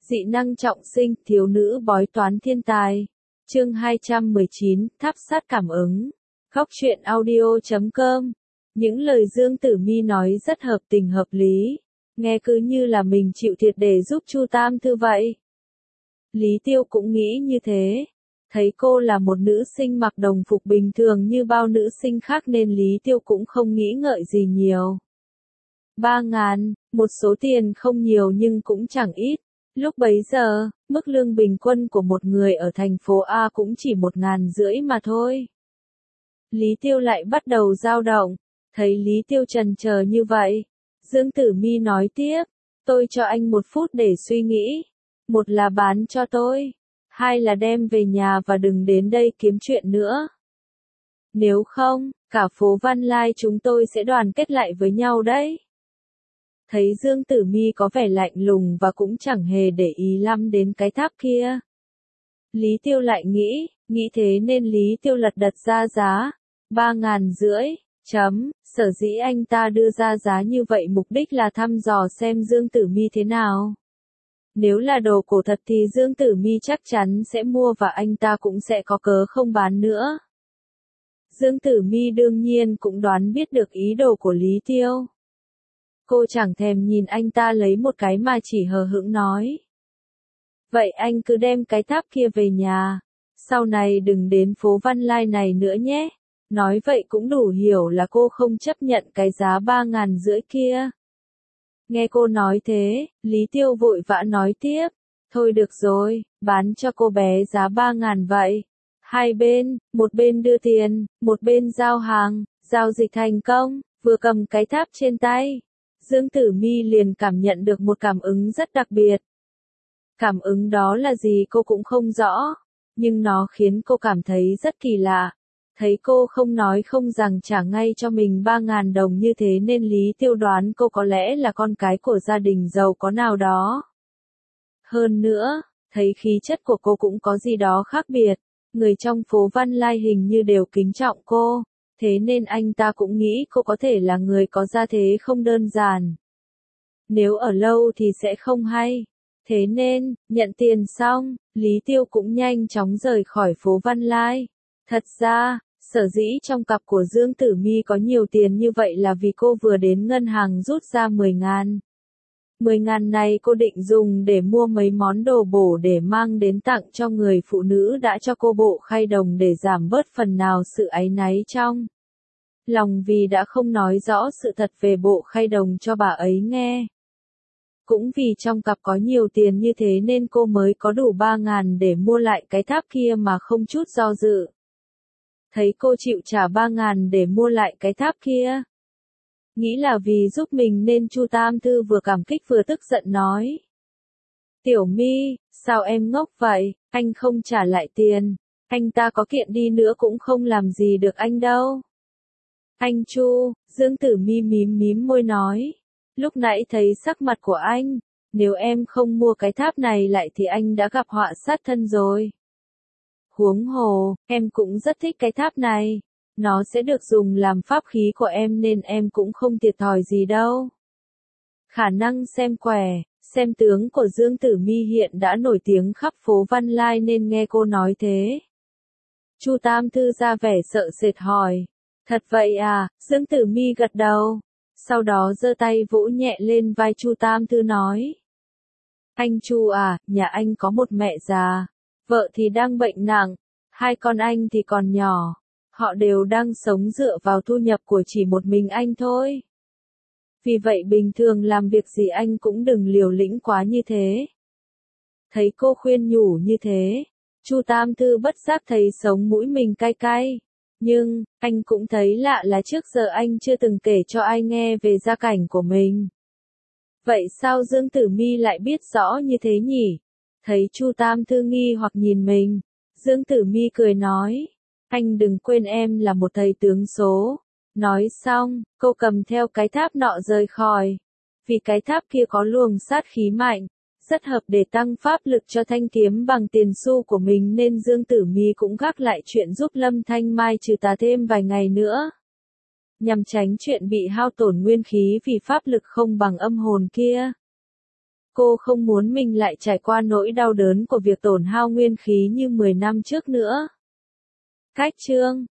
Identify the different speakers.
Speaker 1: Dị năng trọng sinh, thiếu nữ bói toán thiên tài. Chương 219, tháp sát cảm ứng. Góc truyện audio.com. Những lời Dương Tử Mi nói rất hợp tình hợp lý, nghe cứ như là mình chịu thiệt để giúp Chu Tam Thư vậy. Lý Tiêu cũng nghĩ như thế. Thấy cô là một nữ sinh mặc đồng phục bình thường như bao nữ sinh khác nên Lý Tiêu cũng không nghĩ ngợi gì nhiều. 3.000, một số tiền không nhiều nhưng cũng chẳng ít. Lúc bấy giờ, mức lương bình quân của một người ở thành phố A cũng chỉ 1.500 mà thôi. Lý Tiêu lại bắt đầu dao động. Thấy Lý Tiêu chần chờ như vậy, Dương Tử Mi nói tiếp, tôi cho anh 1 phút để suy nghĩ. 1 là bán cho tôi, 2 là đem về nhà và đừng đến đây kiếm chuyện nữa. Nếu không, cả phố Văn Lai chúng tôi sẽ đoàn kết lại với nhau đấy. Thấy Dương Tử Mi có vẻ lạnh lùng và cũng chẳng hề để ý lắm đến cái tháp kia. Lý Tiêu lại nghĩ thế nên Lý Tiêu lật đật ra giá, 3.500. Sở dĩ anh ta đưa ra giá như vậy mục đích là thăm dò xem Dương Tử Mi thế nào. Nếu là đồ cổ thật thì Dương Tử Mi chắc chắn sẽ mua và anh ta cũng sẽ có cớ không bán nữa. Dương Tử Mi đương nhiên cũng đoán biết được ý đồ của Lý Tiêu. Cô chẳng thèm nhìn anh ta lấy một cái mà chỉ hờ hững nói. Vậy anh cứ đem cái tháp kia về nhà, sau này đừng đến phố Văn Lai này nữa nhé. Nói vậy cũng đủ hiểu là cô không chấp nhận cái giá 3.500 kia. Nghe cô nói thế, Lý Tiêu vội vã nói tiếp. Thôi được rồi, bán cho cô bé giá 3.000 vậy. Hai bên, một bên đưa tiền, một bên giao hàng, giao dịch thành công, vừa cầm cái tháp trên tay. Dương Tử Mi liền cảm nhận được một cảm ứng rất đặc biệt. Cảm ứng đó là gì cô cũng không rõ, nhưng nó khiến cô cảm thấy rất kỳ lạ. Thấy cô không nói không rằng trả ngay cho mình 3.000 đồng như thế nên Lý Tiêu đoán cô có lẽ là con cái của gia đình giàu có nào đó. Hơn nữa, thấy khí chất của cô cũng có gì đó khác biệt, người trong phố Văn Lai hình như đều kính trọng cô, thế nên anh ta cũng nghĩ cô có thể là người có gia thế không đơn giản. Nếu ở lâu thì sẽ không hay. Thế nên, nhận tiền xong, Lý Tiêu cũng nhanh chóng rời khỏi phố Văn Lai. Thật ra, sở dĩ trong cặp của Dương Tử Mi có nhiều tiền như vậy là vì cô vừa đến ngân hàng rút ra 10.000. 10.000 này cô định dùng để mua mấy món đồ bổ để mang đến tặng cho người phụ nữ đã cho cô bộ khay đồng để giảm bớt phần nào sự áy náy trong lòng vì đã không nói rõ sự thật về bộ khay đồng cho bà ấy nghe. Cũng vì trong cặp có nhiều tiền như thế nên cô mới có đủ 3.000 để mua lại cái tháp kia mà không chút do dự. Thấy cô chịu trả 3.000 để mua lại cái tháp kia. Nghĩ là vì giúp mình nên Chu Tam Thư vừa cảm kích vừa tức giận nói. Tiểu Mi, sao em ngốc vậy, anh không trả lại tiền, anh ta có kiện đi nữa cũng không làm gì được anh đâu. Anh Chu, Dương Tử Mi mím môi nói. Lúc nãy thấy sắc mặt của anh, nếu em không mua cái tháp này lại thì anh đã gặp họa sát thân rồi. Huống hồ, em cũng rất thích cái tháp này. Nó sẽ được dùng làm pháp khí của em nên em cũng không thiệt thòi gì đâu. Khả năng xem quẻ, xem tướng của Dương Tử Mi hiện đã nổi tiếng khắp phố Văn Lai nên nghe cô nói thế. Chu Tam Thư ra vẻ sợ sệt hỏi. Thật vậy à, Dương Tử Mi gật đầu. Sau đó giơ tay vỗ nhẹ lên vai Chu Tam Thư nói. Anh Chu à, nhà anh có một mẹ già, vợ thì đang bệnh nặng, 2 con anh thì còn nhỏ. Họ đều đang sống dựa vào thu nhập của chỉ một mình anh thôi. Vì vậy bình thường làm việc gì anh cũng đừng liều lĩnh quá như thế. Thấy cô khuyên nhủ như thế, Chu Tam Thư bất giác thấy sống mũi mình cay cay. Nhưng, anh cũng thấy lạ là trước giờ anh chưa từng kể cho ai nghe về gia cảnh của mình. Vậy sao Dương Tử Mi lại biết rõ như thế nhỉ? Thấy Chu Tam Thư nghi hoặc nhìn mình, Dương Tử Mi cười nói. Anh đừng quên em là một thầy tướng số. Nói xong, cô cầm theo cái tháp nọ rời khỏi. Vì cái tháp kia có luồng sát khí mạnh, rất hợp để tăng pháp lực cho thanh kiếm bằng tiền xu của mình nên Dương Tử Mi cũng gác lại chuyện giúp Lâm Thanh Mai trừ tà thêm vài ngày nữa. Nhằm tránh chuyện bị hao tổn nguyên khí vì pháp lực không bằng âm hồn kia. Cô không muốn mình lại trải qua nỗi đau đớn của việc tổn hao nguyên khí như 10 năm trước nữa. Cách chương